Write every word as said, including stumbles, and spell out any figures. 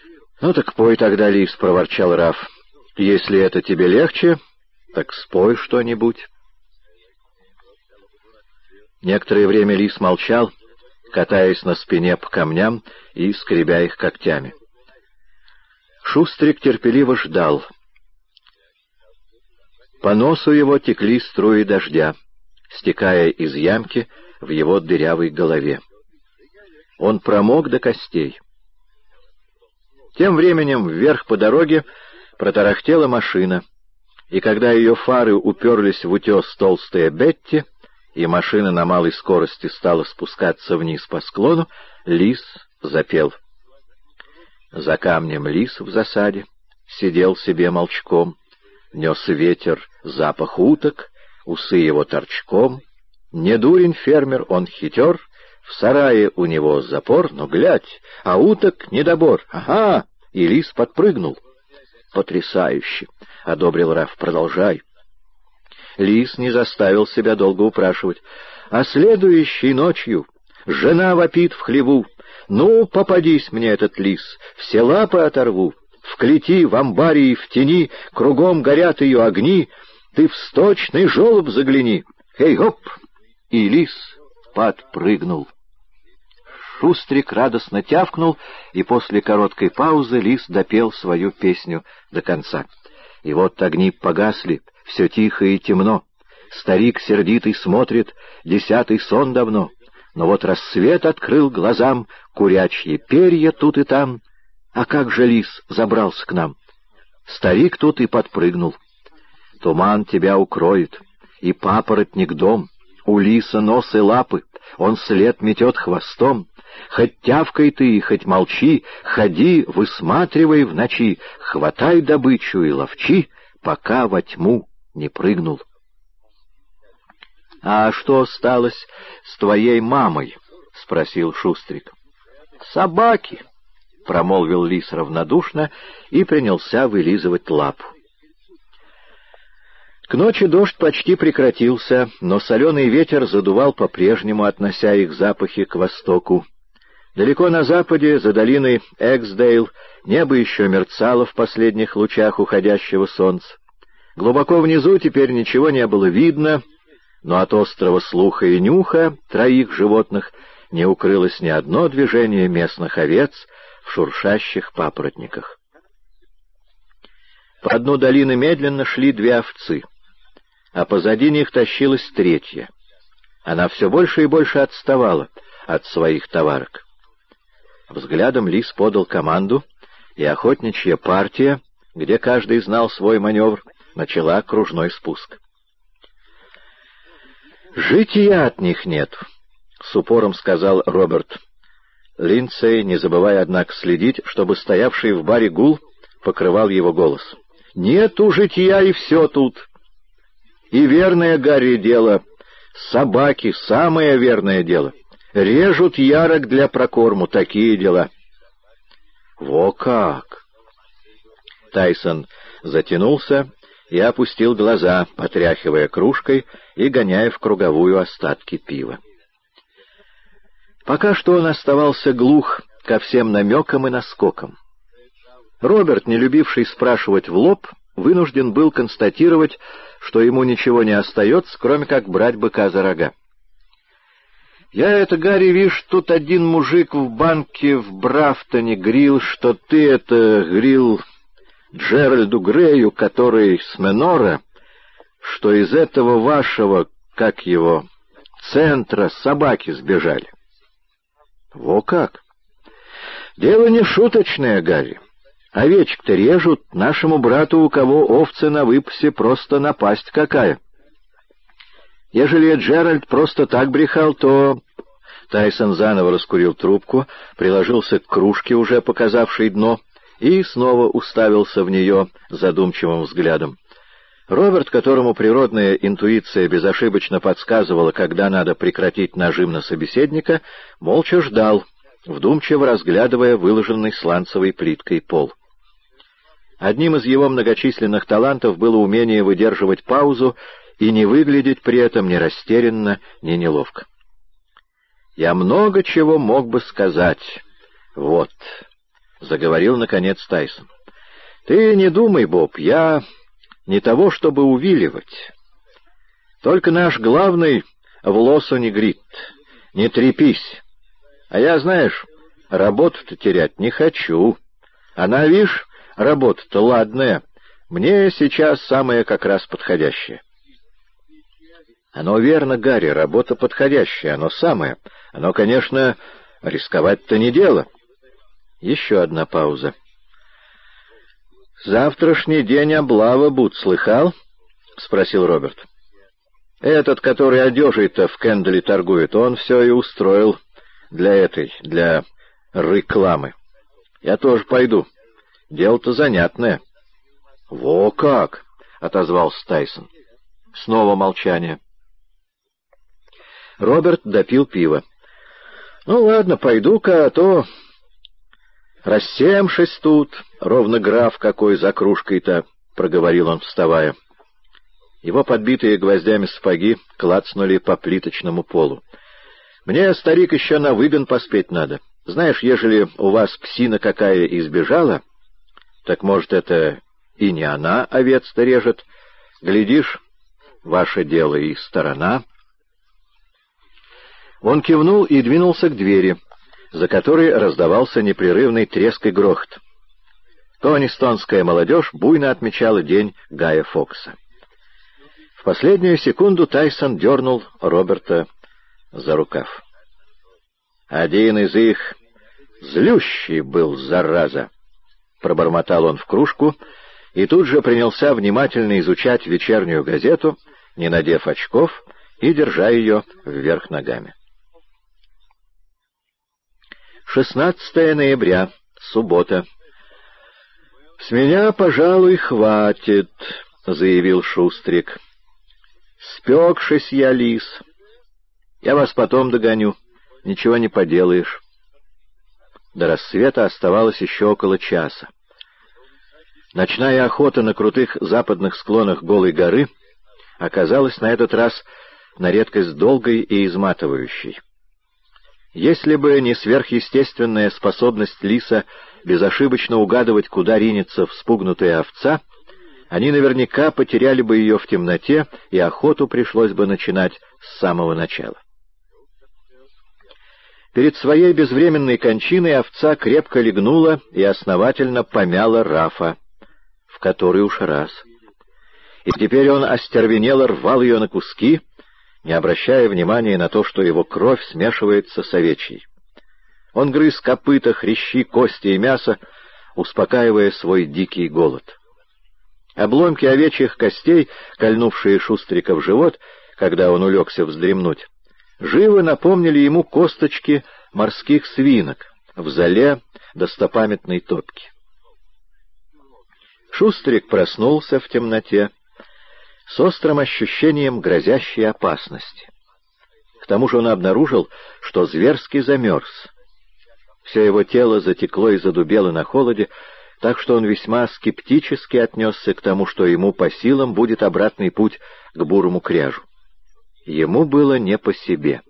«Ну так пой тогда, лис», — проворчал Раф. «Если это тебе легче, так спой что-нибудь». Некоторое время лис молчал, катаясь на спине по камням и скребя их когтями. Шустрик терпеливо ждал. По носу его текли струи дождя, стекая из ямки в его дырявой голове. Он промок до костей. Тем временем вверх по дороге протарахтела машина, и когда ее фары уперлись в утес толстая Бетти, и машина на малой скорости стала спускаться вниз по склону, лис запел. За камнем лис в засаде сидел себе молчком, нес ветер запах уток, усы его торчком. Не дурень фермер, он хитер, в сарае у него запор, но глядь, а уток недобор. Ага! И лис подпрыгнул. Потрясающе! — одобрил Раф. Продолжай. Лис не заставил себя долго упрашивать. А следующей ночью жена вопит в хлеву: «Ну, попадись мне этот лис, все лапы оторву. В клети, в амбаре и в тени кругом горят ее огни. Ты в сточный желоб загляни. Эй-хоп!» И лис подпрыгнул. Шустрик радостно тявкнул, и после короткой паузы лис допел свою песню до конца. И вот огни погасли, все тихо и темно. Старик сердитый смотрит, десятый сон давно. Но вот рассвет открыл глазам, курячьи перья тут и там. А как же лис забрался к нам? Старик тут и подпрыгнул. Туман тебя укроет, и папоротник дом. У лиса нос и лапы, он след метет хвостом. Хоть тявкай ты, хоть молчи, ходи, высматривай в ночи, хватай добычу и ловчи, пока во тьму не прыгнул. — А что сталось с твоей мамой? — спросил Шустрик. — Собаки, — промолвил лис равнодушно и принялся вылизывать лапу. К ночи дождь почти прекратился, но соленый ветер задувал по-прежнему, относя их запахи к востоку. Далеко на западе, за долиной Эксдейл, небо еще мерцало в последних лучах уходящего солнца. Глубоко внизу теперь ничего не было видно, но от острого слуха и нюха троих животных не укрылось ни одно движение местных овец в шуршащих папоротниках. По дну долины медленно шли две овцы, а позади них тащилась третья. Она все больше и больше отставала от своих товарок. Взглядом лис подал команду, и охотничья партия, где каждый знал свой маневр, начала кружной спуск. «Жития от них нет», — с упором сказал Роберт. Линдсей, не забывая, однако, следить, чтобы стоявший в баре гул покрывал его голос. «Нету жития, и все тут. И верное, Гарри, дело. Собаки — самое верное дело. Режут ярок для прокорму, такие дела». «Во как!» Тайсон затянулся и опустил глаза, потряхивая кружкой и гоняя в круговую остатки пива. Пока что он оставался глух ко всем намекам и наскокам. Роберт, не любивший спрашивать в лоб, вынужден был констатировать, что ему ничего не остается, кроме как брать быка за рога. «Я это, Гарри, вишь, тут один мужик в банке в Брафтоне грил, что ты это грил Джеральду Грею, который с Менора, что из этого вашего, как его, центра собаки сбежали». «Во как!» «Дело не шуточное, Гарри. Овечек-то режут, нашему брату, у кого овцы на выпасе, просто напасть какая. Ежели Джеральд просто так брехал, то...» Тайсон заново раскурил трубку, приложился к кружке, уже показавшей дно, и снова уставился в нее задумчивым взглядом. Роберт, которому природная интуиция безошибочно подсказывала, когда надо прекратить нажим на собеседника, молча ждал, вдумчиво разглядывая выложенный сланцевой плиткой пол. Одним из его многочисленных талантов было умение выдерживать паузу и не выглядеть при этом ни растерянно, ни неловко. «Я много чего мог бы сказать. Вот. — заговорил, наконец, Тайсон. «Ты не думай, Боб, я не того, чтобы увиливать. Только наш главный в лосу не грит. Не трепись. А я, знаешь, работу-то терять не хочу. Она, вишь, работа-то ладная. Мне сейчас самое как раз подходящее». «Оно верно, Гарри, работа подходящая, оно самое. Оно, конечно, рисковать-то не дело». Еще одна пауза. «Завтрашний день облава будь, слыхал?» — спросил Роберт. «Этот, который одежей-то в Кенделе торгует, он все и устроил для этой, для рекламы. Я тоже пойду. Дело-то занятное». «Во как!» — отозвался Тайсон. Снова молчание. Роберт допил пиво. «Ну ладно, пойду-ка, а то рассемшись тут, ровно граф какой за кружкой-то», — проговорил он, вставая. Его подбитые гвоздями сапоги клацнули по плиточному полу. «Мне, старик, еще на выгон поспеть надо. Знаешь, ежели у вас псина какая избежала, так, может, это и не она овец-то режет. Глядишь, ваше дело и сторона». Он кивнул и двинулся к двери, за которой раздавался непрерывный треск и грохот. Тонистонская молодежь буйно отмечала день Гая Фокса. В последнюю секунду Тайсон дернул Роберта за рукав. «Один из их злющий был, зараза!» — пробормотал он в кружку и тут же принялся внимательно изучать вечернюю газету, не надев очков и держа ее вверх ногами. шестнадцатое ноября, суббота. «С меня, пожалуй, хватит», — заявил Шустрик. «Спекшись я, лис. Я вас потом догоню. Ничего не поделаешь». До рассвета оставалось еще около часа. Ночная охота на крутых западных склонах Голой горы оказалась на этот раз на редкость долгой и изматывающей. Если бы не сверхъестественная способность лиса безошибочно угадывать, куда ринется вспугнутая овца, они наверняка потеряли бы ее в темноте, и охоту пришлось бы начинать с самого начала. Перед своей безвременной кончиной овца крепко легнула и основательно помяла Рафа, в который уж раз. И теперь он остервенело рвал ее на куски, не обращая внимания на то, что его кровь смешивается с овечьей. Он грыз копыта, хрящи, кости и мясо, успокаивая свой дикий голод. Обломки овечьих костей, кольнувшие Шустрика в живот, когда он улегся вздремнуть, живо напомнили ему косточки морских свинок в зале достопамятной топки. Шустрик проснулся в темноте с острым ощущением грозящей опасности. К тому же он обнаружил, что зверски замерз. Все его тело затекло и задубело на холоде, так что он весьма скептически отнесся к тому, что ему по силам будет обратный путь к бурому кряжу. Ему было не по себе.